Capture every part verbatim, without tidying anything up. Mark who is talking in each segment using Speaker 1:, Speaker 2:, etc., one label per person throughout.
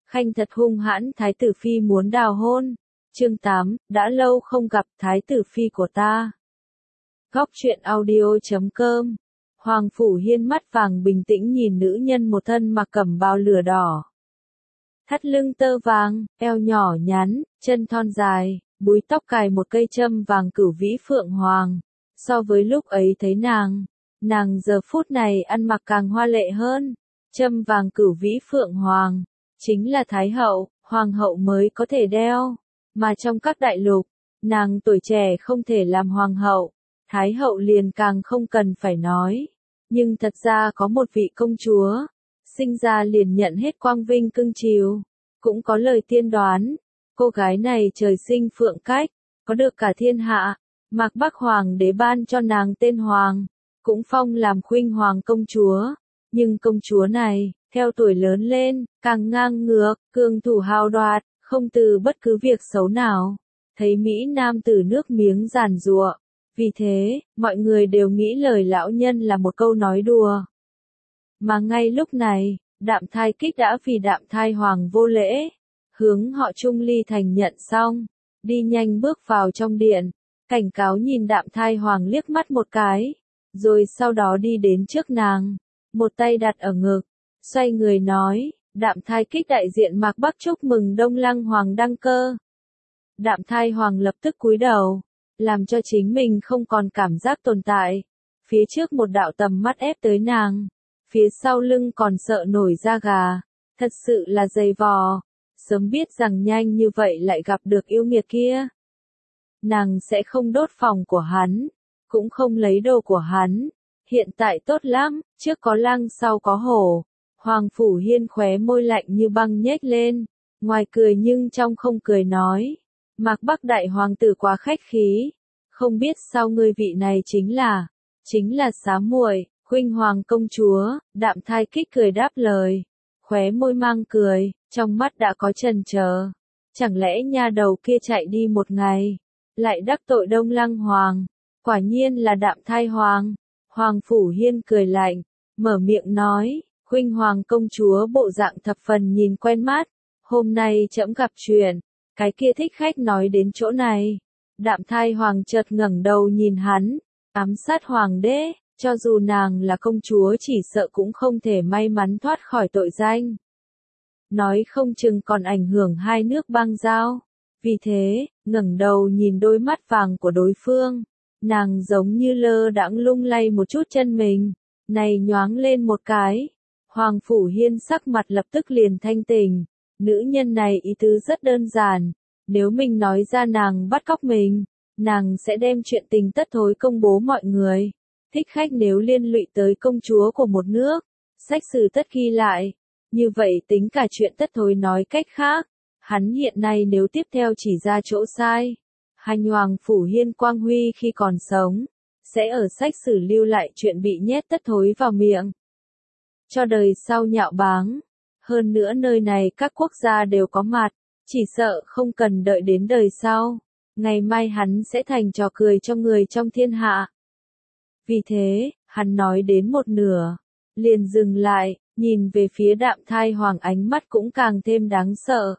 Speaker 1: Khanh thật hung hãn, Thái tử Phi muốn đào hôn. Chương tám, đã lâu không gặp Thái tử Phi của ta. Góc truyện audio chấm com. Hoàng Phủ Hiên mắt vàng bình tĩnh nhìn nữ nhân một thân mặc cẩm bào lửa đỏ. Thắt lưng tơ vàng, eo nhỏ nhắn, chân thon dài, búi tóc cài một cây châm vàng cửu vĩ phượng hoàng. So với lúc ấy thấy nàng, nàng giờ phút này ăn mặc càng hoa lệ hơn. Châm vàng cửu vĩ phượng hoàng, chính là Thái hậu, hoàng hậu mới có thể đeo. Mà trong các đại lục, nàng tuổi trẻ không thể làm hoàng hậu, Thái hậu liền càng không cần phải nói. Nhưng thật ra có một vị công chúa, sinh ra liền nhận hết quang vinh cưng chiều. Cũng có lời tiên đoán, cô gái này trời sinh phượng cách, có được cả thiên hạ. Mạc Bắc Hoàng đế ban cho nàng tên Hoàng, cũng phong làm khuynh hoàng công chúa. Nhưng công chúa này, theo tuổi lớn lên, càng ngang ngược, cường thủ hào đoạt, không từ bất cứ việc xấu nào. Thấy Mỹ Nam tử nước miếng giàn giụa. Vì thế, mọi người đều nghĩ lời lão nhân là một câu nói đùa. Mà ngay lúc này, Đạm Thai Kích đã vì Đạm Thai Hoàng vô lễ, hướng họ Trung Ly thành nhận xong, đi nhanh bước vào trong điện, cảnh cáo nhìn Đạm Thai Hoàng liếc mắt một cái, rồi sau đó đi đến trước nàng, một tay đặt ở ngực, xoay người nói, Đạm Thai Kích đại diện Mạc Bắc chúc mừng Đông Lăng Hoàng đăng cơ. Đạm Thai Hoàng lập tức cúi đầu, làm cho chính mình không còn cảm giác tồn tại. Phía trước một đạo tầm mắt ép tới nàng, phía sau lưng còn sợ nổi da gà, thật sự là dày vò, sớm biết rằng nhanh như vậy lại gặp được yêu nghiệt kia. Nàng sẽ không đốt phòng của hắn, cũng không lấy đồ của hắn, hiện tại tốt lắm, trước có lăng sau có hổ. Hoàng Phủ Hiên khóe môi lạnh như băng nhếch lên, ngoài cười nhưng trong không cười nói. Mạc Bắc đại hoàng tử quá khách khí, không biết sao ngươi vị này chính là, chính là Xá muội, khuynh hoàng công chúa. Đạm Thai Kích cười đáp lời, khóe môi mang cười, trong mắt đã có chần chờ. Chẳng lẽ nha đầu kia chạy đi một ngày, lại đắc tội Đông Lăng Hoàng, quả nhiên là Đạm Thai Hoàng. Hoàng Phủ Hiên cười lạnh, mở miệng nói, khuynh hoàng công chúa bộ dạng thập phần nhìn quen mắt, hôm nay trẫm gặp chuyện. Cái kia thích khách nói đến chỗ này, Đạm Thai Hoàng chợt ngẩng đầu nhìn hắn, ám sát hoàng đế, cho dù nàng là công chúa chỉ sợ cũng không thể may mắn thoát khỏi tội danh. Nói không chừng còn ảnh hưởng hai nước bang giao. Vì thế, ngẩng đầu nhìn đôi mắt vàng của đối phương, nàng giống như lơ đãng lung lay một chút chân mình, này nhoáng lên một cái. Hoàng Phủ Hiên sắc mặt lập tức liền thanh tỉnh. Nữ nhân này ý tứ rất đơn giản, nếu mình nói ra nàng bắt cóc mình, nàng sẽ đem chuyện tình tất thối công bố mọi người. Thích khách nếu liên lụy tới công chúa của một nước, sách sử tất ghi lại, như vậy tính cả chuyện tất thối nói cách khác, hắn hiện nay nếu tiếp theo chỉ ra chỗ sai, hành Hoàng Phủ Hiên quang huy khi còn sống, sẽ ở sách sử lưu lại chuyện bị nhét tất thối vào miệng, cho đời sau nhạo báng. Hơn nữa nơi này các quốc gia đều có mặt, chỉ sợ không cần đợi đến đời sau, ngày mai hắn sẽ thành trò cười cho người trong thiên hạ. Vì thế, hắn nói đến một nửa, liền dừng lại, nhìn về phía Đạm Thai Hoàng ánh mắt cũng càng thêm đáng sợ.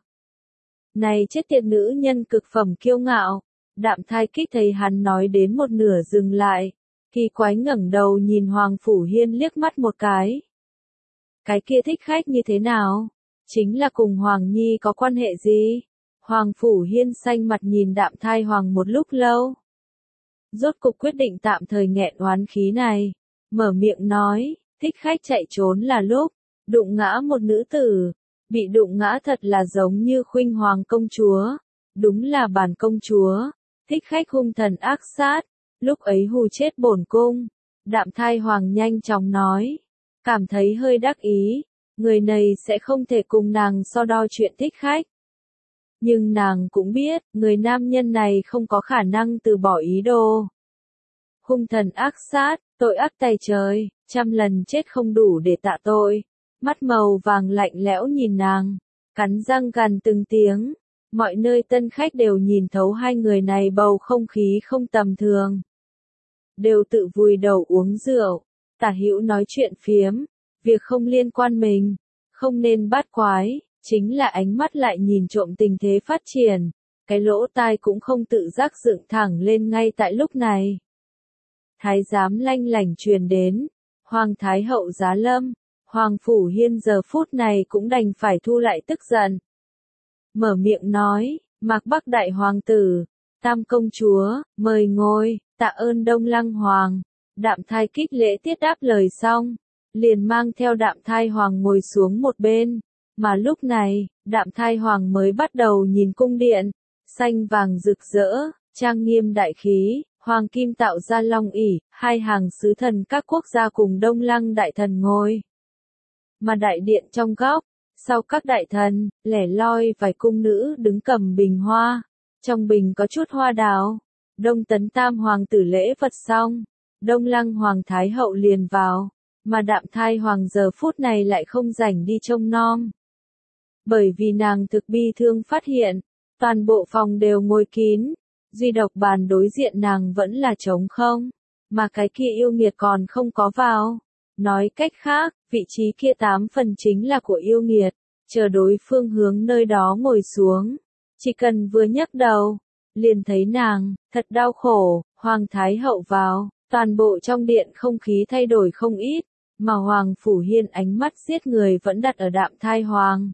Speaker 1: Này chết tiệt nữ nhân cực phẩm kiêu ngạo. Đạm Thai Kích thấy hắn nói đến một nửa dừng lại, kỳ quái ngẩng đầu nhìn Hoàng Phủ Hiên liếc mắt một cái. Cái kia thích khách như thế nào? Chính là cùng Hoàng Nhi có quan hệ gì? Hoàng Phủ Hiên xanh mặt nhìn Đạm Thai Hoàng một lúc lâu. Rốt cục quyết định tạm thời nghẹn oán khí này. Mở miệng nói, thích khách chạy trốn là lúc, đụng ngã một nữ tử. Bị đụng ngã thật là giống như khuynh hoàng công chúa. Đúng là bản công chúa. Thích khách hung thần ác sát. Lúc ấy hù chết bổn cung. Đạm Thai Hoàng nhanh chóng nói. Cảm thấy hơi đắc ý, người này sẽ không thể cùng nàng so đo chuyện thích khách. Nhưng nàng cũng biết, người nam nhân này không có khả năng từ bỏ ý đồ. Hung thần ác sát, tội ác tày trời, trăm lần chết không đủ để tạ tội. Mắt màu vàng lạnh lẽo nhìn nàng, cắn răng gằn từng tiếng. Mọi nơi tân khách đều nhìn thấu hai người này bầu không khí không tầm thường. Đều tự vùi đầu uống rượu. Tả hữu nói chuyện phiếm, việc không liên quan mình, không nên bát quái, chính là ánh mắt lại nhìn trộm tình thế phát triển, cái lỗ tai cũng không tự giác dựng thẳng lên ngay tại lúc này. Thái giám lanh lảnh truyền đến, Hoàng Thái hậu giá lâm, Hoàng Phủ Hiên giờ phút này cũng đành phải thu lại tức giận. Mở miệng nói, Mạc Bắc đại hoàng tử, Tam công chúa, mời ngồi, tạ ơn Đông Lăng Hoàng. Đạm Thai kích lễ tiết đáp lời xong, liền mang theo Đạm Thai Hoàng ngồi xuống một bên, mà lúc này, Đạm Thai Hoàng mới bắt đầu nhìn cung điện, xanh vàng rực rỡ, trang nghiêm đại khí, hoàng kim tạo ra long ỷ, hai hàng sứ thần các quốc gia cùng Đông Lăng đại thần ngồi. Mà đại điện trong góc, sau các đại thần, lẻ loi vài cung nữ đứng cầm bình hoa, trong bình có chút hoa đào. Đông Tấn Tam hoàng tử lễ vật xong, Đông Lăng Hoàng Thái hậu liền vào, mà Đạm Thai Hoàng giờ phút này lại không rảnh đi trông nom. Bởi vì nàng thực bi thương phát hiện, toàn bộ phòng đều ngồi kín, duy độc bàn đối diện nàng vẫn là trống không, mà cái kia yêu nghiệt còn không có vào. Nói cách khác, vị trí kia tám phần chính là của yêu nghiệt, chờ đối phương hướng nơi đó ngồi xuống. Chỉ cần vừa nhấc đầu, liền thấy nàng, thật đau khổ, Hoàng Thái hậu vào, toàn bộ trong điện không khí thay đổi không ít, mà Hoàng Phủ Hiên ánh mắt giết người vẫn đặt ở Đạm Thai Hoàng.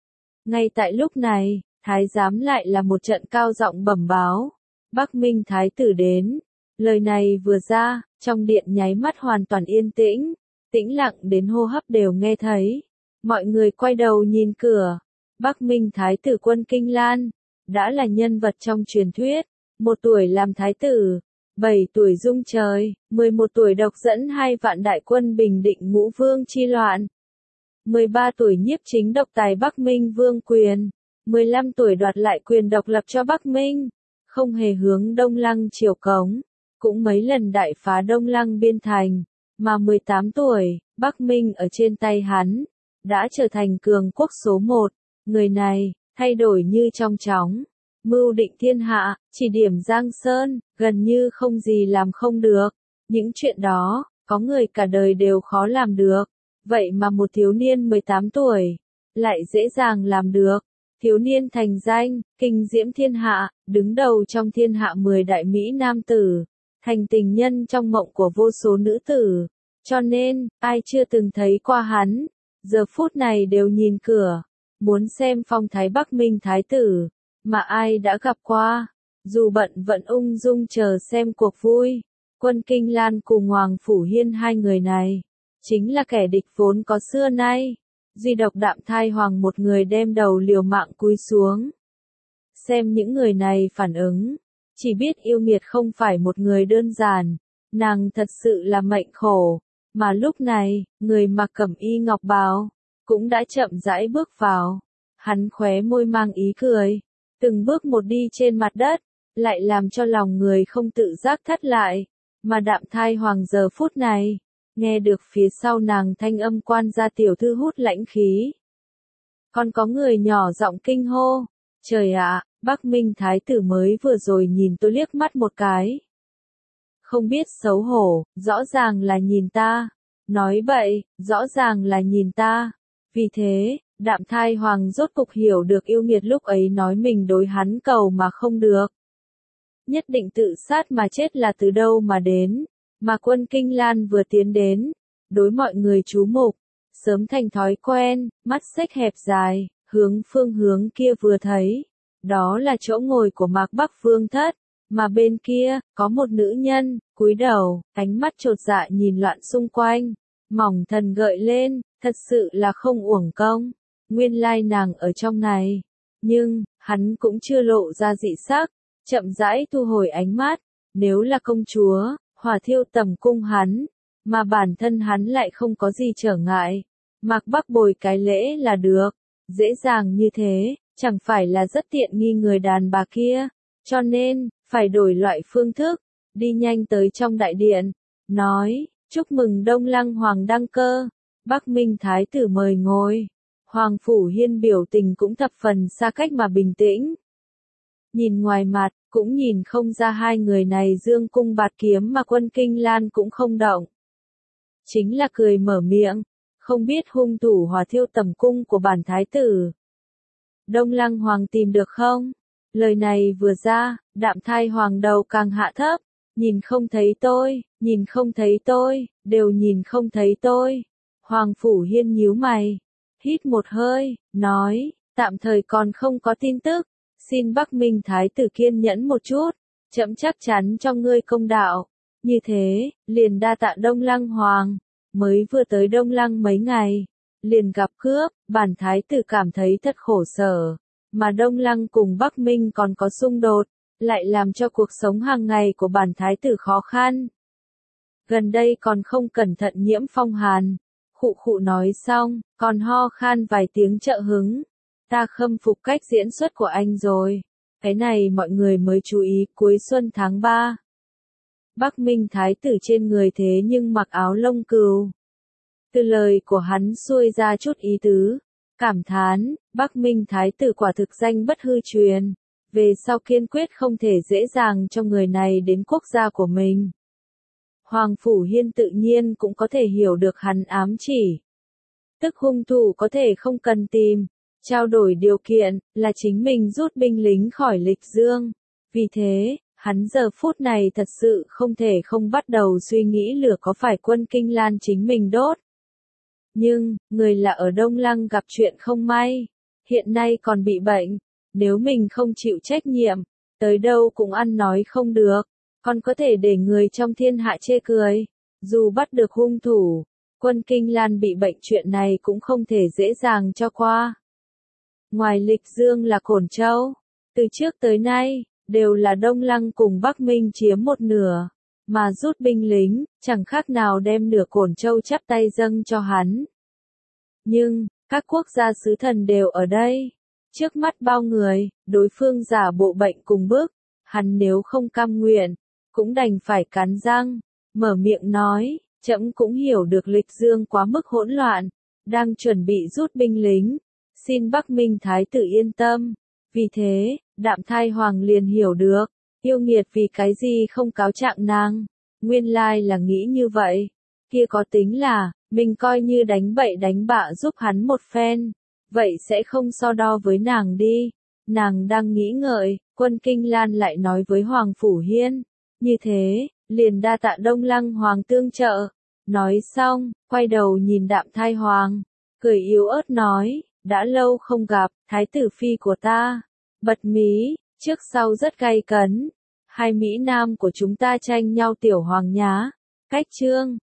Speaker 1: Ngay tại lúc này, Thái giám lại là một trận cao giọng bẩm báo, Bắc Minh Thái tử đến. Lời này vừa ra, trong điện nháy mắt hoàn toàn yên tĩnh, tĩnh lặng đến hô hấp đều nghe thấy. Mọi người quay đầu nhìn cửa, Bắc Minh Thái tử Quân Kinh Lan, đã là nhân vật trong truyền thuyết, một tuổi làm thái tử, bảy tuổi dung trời, mười một tuổi độc dẫn hai vạn đại quân bình định ngũ vương chi loạn, mười ba tuổi nhiếp chính độc tài Bắc Minh vương quyền, mười lăm tuổi đoạt lại quyền độc lập cho Bắc Minh, không hề hướng Đông Lăng triều cống, cũng mấy lần đại phá Đông Lăng biên thành, mà mười tám tuổi, Bắc Minh ở trên tay hắn, đã trở thành cường quốc số một, người này, thay đổi như trong chóng, mưu định thiên hạ, chỉ điểm Giang Sơn, gần như không gì làm không được, những chuyện đó, có người cả đời đều khó làm được, vậy mà một thiếu niên mười tám tuổi, lại dễ dàng làm được. Thiếu niên thành danh, kinh diễm thiên hạ, đứng đầu trong thiên hạ mười đại Mỹ nam tử, thành tình nhân trong mộng của vô số nữ tử. Cho nên, ai chưa từng thấy qua hắn, giờ phút này đều nhìn cửa, muốn xem phong thái Bắc Minh Thái tử, mà ai đã gặp qua, dù bận vẫn ung dung chờ xem cuộc vui. Quân Kinh Lan cùng Hoàng Phủ Hiên hai người này, chính là kẻ địch vốn có xưa nay. Duy độc Đạm Thai Hoàng một người đem đầu liều mạng cúi xuống. Xem những người này phản ứng, chỉ biết yêu nghiệt không phải một người đơn giản, nàng thật sự là mệnh khổ, mà lúc này, người mặc cẩm y ngọc bào, cũng đã chậm rãi bước vào, hắn khóe môi mang ý cười, từng bước một đi trên mặt đất, lại làm cho lòng người không tự giác thắt lại, mà Đạm Thai Hoàng giờ phút này, nghe được phía sau nàng thanh âm quan gia tiểu thư hút lãnh khí. Còn có người nhỏ giọng kinh hô, trời ạ, Bắc Minh Thái tử mới vừa rồi nhìn tôi liếc mắt một cái. Không biết xấu hổ, rõ ràng là nhìn ta. Nói bậy, rõ ràng là nhìn ta. Vì thế, Đạm Thai Hoàng rốt cục hiểu được yêu nghiệt lúc ấy nói mình đối hắn cầu mà không được. Nhất định tự sát mà chết là từ đâu mà đến. Mà Quân Kinh Lan vừa tiến đến, đối mọi người chú mục, sớm thành thói quen, mắt xếch hẹp dài, hướng phương hướng kia vừa thấy. Đó là chỗ ngồi của Mạc Bắc Vương thất, mà bên kia, có một nữ nhân, cúi đầu, ánh mắt chột dạ nhìn loạn xung quanh, mỏng thần gợi lên, thật sự là không uổng công, nguyên lai nàng ở trong này. Nhưng, hắn cũng chưa lộ ra dị sắc, chậm rãi thu hồi ánh mắt, nếu là công chúa, hỏa thiêu tầm cung hắn, mà bản thân hắn lại không có gì trở ngại. Mạc Bắc bồi cái lễ là được, dễ dàng như thế, chẳng phải là rất tiện nghi người đàn bà kia, cho nên, phải đổi loại phương thức, đi nhanh tới trong đại điện, nói, chúc mừng Đông Lăng Hoàng đăng cơ, Bắc Minh Thái tử mời ngồi. Hoàng Phủ Hiên biểu tình cũng thập phần xa cách mà bình tĩnh. Nhìn ngoài mặt, cũng nhìn không ra hai người này dương cung bạt kiếm mà Quân Kinh Lan cũng không động. Chính là cười mở miệng, không biết hung thủ hỏa thiêu tầm cung của bản thái tử, Đông Lăng Hoàng tìm được không? Lời này vừa ra, Đạm Thai Hoàng đầu càng hạ thấp, nhìn không thấy tôi, nhìn không thấy tôi, đều nhìn không thấy tôi. Hoàng Phủ Hiên nhíu mày, hít một hơi, nói, tạm thời còn không có tin tức, xin Bắc Minh Thái tử kiên nhẫn một chút, trẫm chắc chắn cho ngươi công đạo. Như thế, liền đa tạ Đông Lăng Hoàng, mới vừa tới Đông Lăng mấy ngày, liền gặp cướp, bản thái tử cảm thấy thật khổ sở, mà Đông Lăng cùng Bắc Minh còn có xung đột, lại làm cho cuộc sống hàng ngày của bản thái tử khó khăn. Gần đây còn không cẩn thận nhiễm phong hàn, khụ khụ nói xong, còn ho khan vài tiếng trợ hứng. Ta khâm phục cách diễn xuất của anh rồi. Cái này mọi người mới chú ý cuối xuân tháng ba. Bắc Minh Thái tử trên người thế nhưng mặc áo lông cừu. Từ lời của hắn xuôi ra chút ý tứ, cảm thán, Bắc Minh Thái tử quả thực danh bất hư truyền, về sau kiên quyết không thể dễ dàng cho người này đến quốc gia của mình. Hoàng Phủ Hiên tự nhiên cũng có thể hiểu được hắn ám chỉ. Tức hung thủ có thể không cần tìm, trao đổi điều kiện, là chính mình rút binh lính khỏi Lịch Dương. Vì thế, hắn giờ phút này thật sự không thể không bắt đầu suy nghĩ lửa có phải quân Kinh Lan chính mình đốt. Nhưng, người là ở Đông Lăng gặp chuyện không may, hiện nay còn bị bệnh, nếu mình không chịu trách nhiệm, tới đâu cũng ăn nói không được, còn có thể để người trong thiên hạ chê cười. Dù bắt được hung thủ, quân Kinh Lan bị bệnh chuyện này cũng không thể dễ dàng cho qua. Ngoài Lịch Dương là Cổn Châu, từ trước tới nay, đều là Đông Lăng cùng Bắc Minh chiếm một nửa, mà rút binh lính, chẳng khác nào đem nửa Cổn Châu chắp tay dâng cho hắn. Nhưng, các quốc gia sứ thần đều ở đây, trước mắt bao người, đối phương giả bộ bệnh cùng bước, hắn nếu không cam nguyện, cũng đành phải cắn răng, mở miệng nói, trẫm cũng hiểu được Lịch Dương quá mức hỗn loạn, đang chuẩn bị rút binh lính, xin Bắc Minh Thái tử yên tâm. Vì thế, Đạm Thai Hoàng liền hiểu được, yêu nghiệt vì cái gì không cáo trạng nàng, nguyên lai là nghĩ như vậy, kia có tính là, mình coi như đánh bậy đánh bạ giúp hắn một phen, vậy sẽ không so đo với nàng đi. Nàng đang nghĩ ngợi, quân Kinh Lan lại nói với Hoàng Phủ Hiên, như thế, liền đa tạ Đông Lăng Hoàng tương trợ. Nói xong, quay đầu nhìn Đạm Thai Hoàng, cười yếu ớt nói, đã lâu không gặp, thái tử phi của ta. Bật mí, trước sau rất gay cấn, hai Mỹ Nam của chúng ta tranh nhau tiểu hoàng nhá. Cách chương